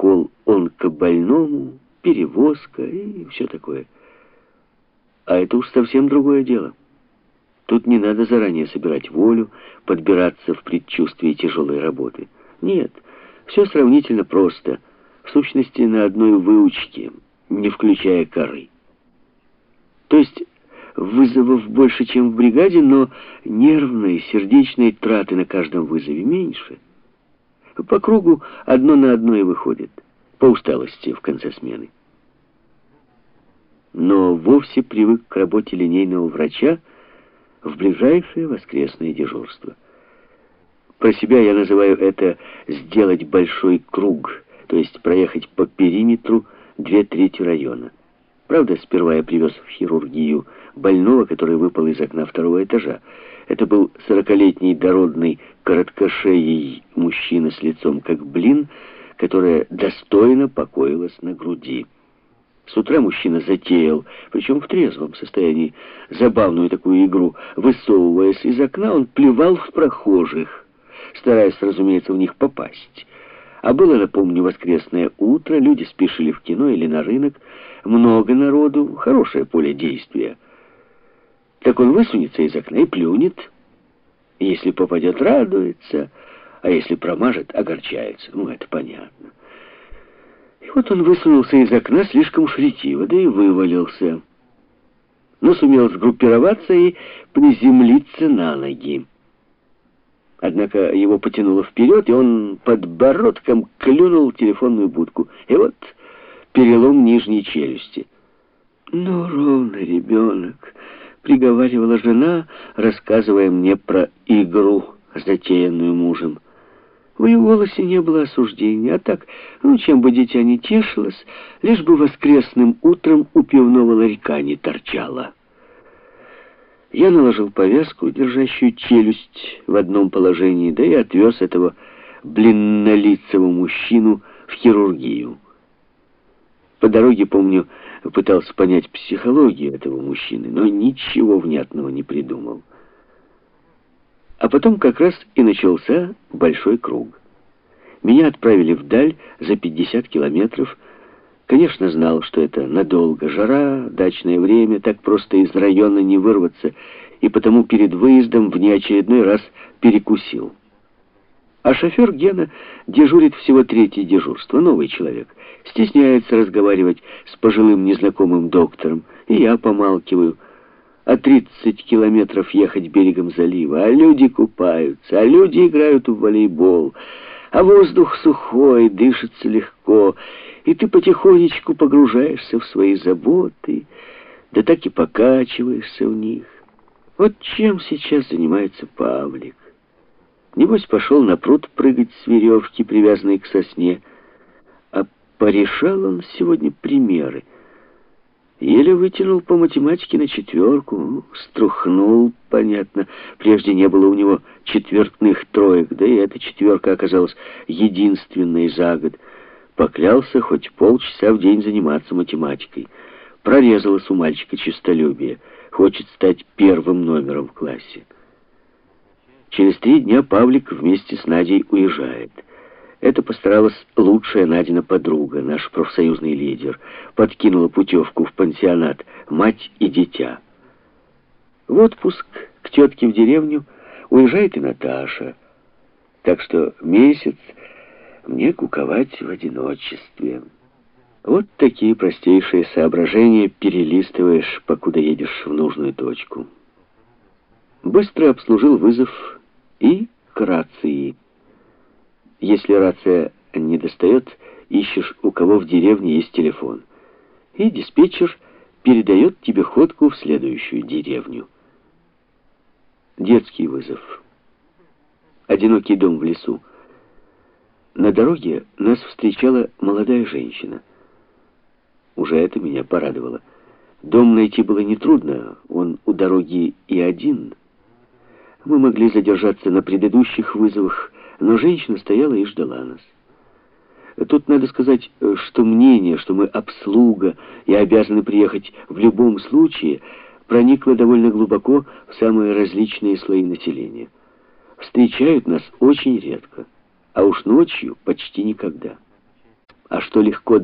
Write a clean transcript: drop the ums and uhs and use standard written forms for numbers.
укол онкобольному, перевозка и все такое. А это уж совсем другое дело. Тут не надо заранее собирать волю, подбираться в предчувствии тяжелой работы. Нет, все сравнительно просто. В сущности, на одной выучке, не включая коры. То есть вызовов больше, чем в бригаде, но нервной, сердечной траты на каждом вызове меньше. По кругу одно на одно и выходит. По усталости в конце смены. Но вовсе привык к работе линейного врача в ближайшее воскресное дежурство. Про себя я называю это «сделать большой круг», то есть проехать по периметру 2/3 района. Правда, сперва я привез в хирургию больного, который выпал из окна 2-го этажа. Это был 40-летний дородный, короткошеий мужчина с лицом как блин, которое достойно покоилось на груди. С утра мужчина затеял, причем в трезвом состоянии, забавную такую игру. Высовываясь из окна, он плевал в прохожих, стараясь, разумеется, в них попасть. А было, напомню, воскресное утро, люди спешили в кино или на рынок, много народу, хорошее поле действия. Так он высунется из окна и плюнет. Если попадет, радуется, а если промажет, огорчается. Ну, это понятно. И вот он высунулся из окна слишком уж ретиво, да и вывалился. Но сумел сгруппироваться и приземлиться на ноги. Однако его потянуло вперед, и он подбородком клюнул телефонную будку. И вот перелом нижней челюсти. «Ну, ровно, ребенок», — приговаривала жена, рассказывая мне про игру, затеянную мужем. В ее голосе не было осуждения, а так, чем бы дитя не тешилось, лишь бы воскресным утром у пивного ларька не торчало. Я наложил повязку, держащую челюсть в одном положении, да и отвез этого блиннолицего мужчину в хирургию. По дороге, помню, пытался понять психологию этого мужчины, но ничего внятного не придумал. А потом как раз и начался большой круг. Меня отправили вдаль за 50 километров. Конечно, знал, что это надолго. Жара, дачное время, так просто из района не вырваться, и потому перед выездом в неочередной раз перекусил. А шофер Гена дежурит всего 3-е дежурство, новый человек. Стесняется разговаривать с пожилым незнакомым доктором, и я помалкиваю. А 30 километров ехать берегом залива, а люди купаются, а люди играют в волейбол, а воздух сухой, дышится легко, и ты потихонечку погружаешься в свои заботы, да так и покачиваешься в них. Вот чем сейчас занимается Павлик. Небось, пошел на пруд прыгать с веревки, привязанной к сосне, а порешал он сегодня примеры. Еле вытянул по математике на 4, струхнул, понятно. Прежде не было у него четвертных троек, да и эта 4 оказалась единственной за год. Поклялся хоть полчаса в день заниматься математикой. Прорезалось у мальчика честолюбие. Хочет стать 1-м номером в классе. Через 3 дня Павлик вместе с Надей уезжает. Это постаралась лучшая Надина подруга, наш профсоюзный лидер. Подкинула путевку в пансионат «Мать и дитя». В отпуск к тетке в деревню уезжает и Наташа. Так что месяц мне куковать в одиночестве. Вот такие простейшие соображения перелистываешь, покуда едешь в нужную точку. Быстро обслужил вызов и к рации. Если рация не достает, ищешь, у кого в деревне есть телефон. И диспетчер передает тебе ходку в следующую деревню. Детский вызов. Одинокий дом в лесу. На дороге нас встречала молодая женщина. Уже это меня порадовало. Дом найти было нетрудно, он у дороги и один. Мы могли задержаться на предыдущих вызовах, но женщина стояла и ждала нас. Тут надо сказать, что мнение, что мы обслуга и обязаны приехать в любом случае, проникло довольно глубоко в самые различные слои населения. Встречают нас очень редко, а уж ночью почти никогда. А что легко